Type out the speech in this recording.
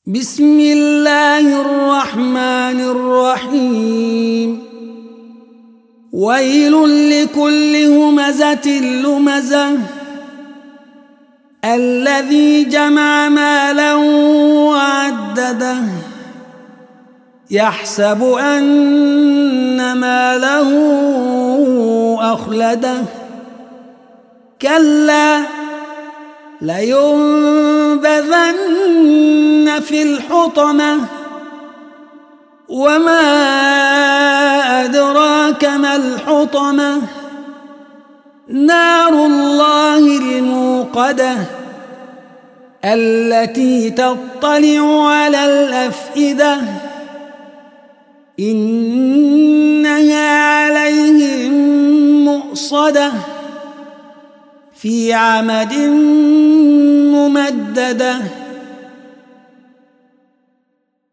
بسم الله الرحمن الرحيم ويل لكل همزة لمزة الذي جمع مالا وعدده يحسب أن ماله أخلده كلا لينبذن في الحطمة وما أدراك ما الحطمة نار الله الموقدة التي تطلع على الأفئدة إنها عليهم مؤصدة في عمد ممددة.